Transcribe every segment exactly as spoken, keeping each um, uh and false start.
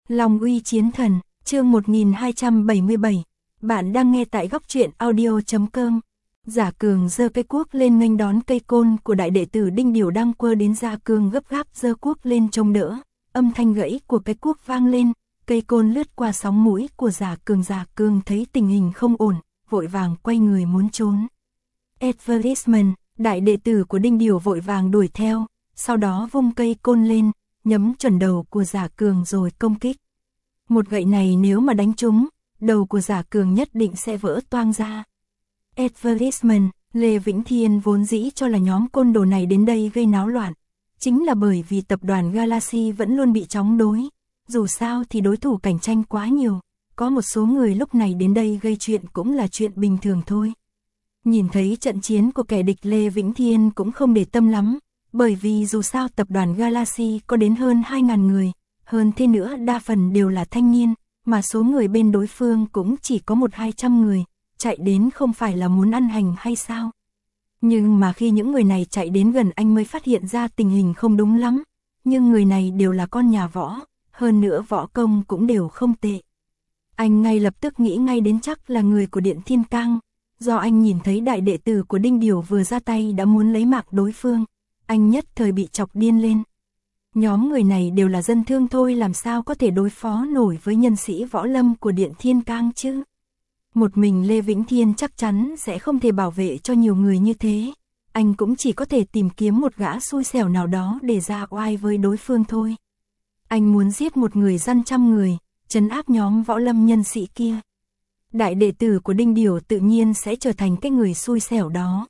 Long uy chiến thần, chương một nghìn hai trăm bảy mươi bảy. Bạn đang nghe tại góc truyện audio chấm com. Giả Cường giơ cây cuốc lên nghênh đón cây côn của đại đệ tử Đinh Điều đang quơ đến. Giả Cường gấp gáp giơ cuốc lên trông đỡ, âm thanh gãy của cái cuốc vang lên, cây côn lướt qua sóng mũi của Giả Cường. Giả Cường thấy tình hình không ổn, vội vàng quay người muốn trốn. Advertisement, đại đệ tử của Đinh Điều vội vàng đuổi theo, sau đó vung cây côn lên, nhắm chuẩn đầu của Giả Cường rồi công kích. Một gậy này nếu mà đánh trúng, đầu của Giả Cường nhất định sẽ vỡ toang ra. Advertisement, Lê Vĩnh Thiên vốn dĩ cho là nhóm côn đồ này đến đây gây náo loạn, chính là bởi vì tập đoàn Galaxy vẫn luôn bị chống đối, dù sao thì đối thủ cạnh tranh quá nhiều, có một số người lúc này đến đây gây chuyện cũng là chuyện bình thường thôi. Nhìn thấy trận chiến của kẻ địch, Lê Vĩnh Thiên cũng không để tâm lắm, bởi vì dù sao tập đoàn Galaxy có đến hơn hai nghìn người, hơn thế nữa đa phần đều là thanh niên, mà số người bên đối phương cũng chỉ có một hai trăm người, chạy đến không phải là muốn ăn hành hay sao? Nhưng mà khi những người này chạy đến gần anh mới phát hiện ra tình hình không đúng lắm, nhưng người này đều là con nhà võ, hơn nữa võ công cũng đều không tệ. Anh ngay lập tức nghĩ ngay đến chắc là người của Điện Thiên Cang, do anh nhìn thấy đại đệ tử của Đinh Điều vừa ra tay đã muốn lấy mạng đối phương, anh nhất thời bị chọc điên lên. Nhóm người này đều là dân thương thôi, làm sao có thể đối phó nổi với nhân sĩ võ lâm của Điện Thiên Cang chứ? Một mình Lê Vĩnh Thiên chắc chắn sẽ không thể bảo vệ cho nhiều người như thế, anh cũng chỉ có thể tìm kiếm một gã xui xẻo nào đó để ra oai với đối phương thôi. Anh muốn giết một người dân trăm người, trấn áp nhóm võ lâm nhân sĩ kia. Đại đệ tử của Đinh Điều tự nhiên sẽ trở thành cái người xui xẻo đó.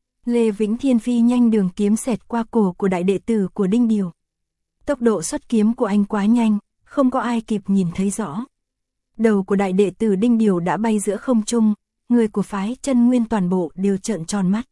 Lê Vĩnh Thiên phi nhanh, đường kiếm xẹt qua cổ của đại đệ tử của Đinh Điều. Tốc độ xuất kiếm của anh quá nhanh, không có ai kịp nhìn thấy rõ. Đầu của đại đệ tử Đinh Điều đã bay giữa không trung, người của phái Chân Nguyên toàn bộ đều trợn tròn mắt.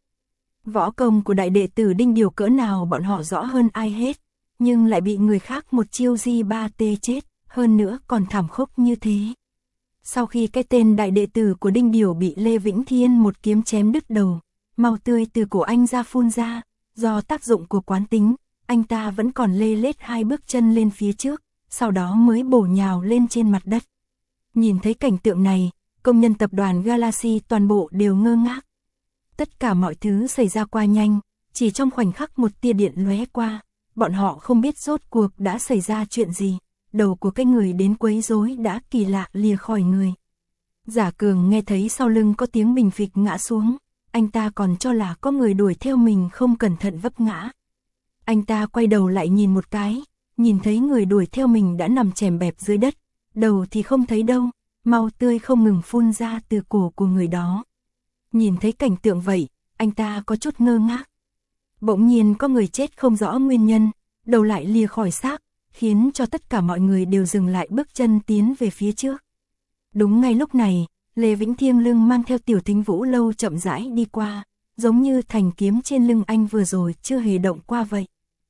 Võ công của đại đệ tử Đinh Điều cỡ nào bọn họ rõ hơn ai hết, nhưng lại bị người khác một chiêu di ba tê chết, hơn nữa còn thảm khốc như thế. Sau khi cái tên đại đệ tử của Đinh Điều bị Lê Vĩnh Thiên một kiếm chém đứt đầu, máu tươi từ cổ anh ra phun ra, do tác dụng của quán tính, anh ta vẫn còn lê lết hai bước chân lên phía trước, sau đó mới bổ nhào lên trên mặt đất. Nhìn thấy cảnh tượng này, công nhân tập đoàn Galaxy toàn bộ đều ngơ ngác. Tất cả mọi thứ xảy ra quá nhanh, chỉ trong khoảnh khắc một tia điện lóe qua, bọn họ không biết rốt cuộc đã xảy ra chuyện gì, đầu của cái người đến quấy rối đã kỳ lạ lìa khỏi người. Giả Cường nghe thấy sau lưng có tiếng bình phịch ngã xuống, anh ta còn cho là có người đuổi theo mình không cẩn thận vấp ngã. Anh ta quay đầu lại nhìn một cái, nhìn thấy người đuổi theo mình đã nằm chèm bẹp dưới đất, đầu thì không thấy đâu, máu tươi không ngừng phun ra từ cổ của người đó. Nhìn thấy cảnh tượng vậy, anh ta có chút ngơ ngác. Bỗng nhiên có người chết không rõ nguyên nhân, đầu lại lìa khỏi xác, khiến cho tất cả mọi người đều dừng lại bước chân tiến về phía trước. Đúng ngay lúc này, Lê Vĩnh Thiên lưng mang theo Tiểu Thính Vũ Lâu chậm rãi đi qua, giống như thành kiếm trên lưng anh vừa rồi chưa hề động qua vậy.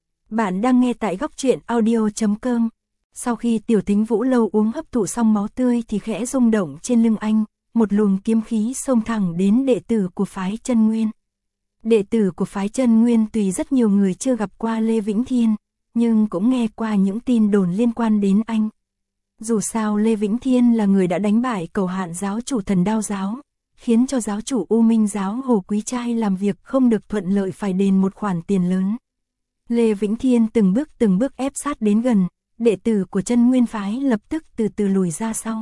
Bạn đang nghe tại góc truyện audio chấm com. Sau khi Tiểu Thính Vũ Lâu uống hấp thụ xong máu tươi thì khẽ rung động trên lưng anh, một luồng kiếm khí xông thẳng đến đệ tử của phái Chân Nguyên. Đệ tử của phái Chân Nguyên tùy rất nhiều người chưa gặp qua Lê Vĩnh Thiên, nhưng cũng nghe qua những tin đồn liên quan đến anh. Dù sao Lê Vĩnh Thiên là người đã đánh bại Cầu Hạn giáo chủ Thần Đao giáo, khiến cho giáo chủ U Minh giáo Hồ Quý Trai làm việc không được thuận lợi, phải đền một khoản tiền lớn. Lê Vĩnh Thiên từng bước từng bước ép sát đến gần, đệ tử của Chân Nguyên phái lập tức từ từ lùi ra sau.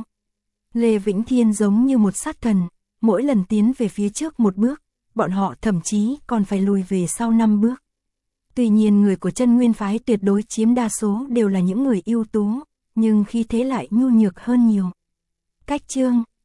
Lê Vĩnh Thiên giống như một sát thần, mỗi lần tiến về phía trước một bước, bọn họ thậm chí còn phải lùi về sau năm bước. Tuy nhiên người của Chân Nguyên phái tuyệt đối chiếm đa số đều là những người ưu tú, nhưng khi thế lại nhu nhược hơn nhiều. Cách chương,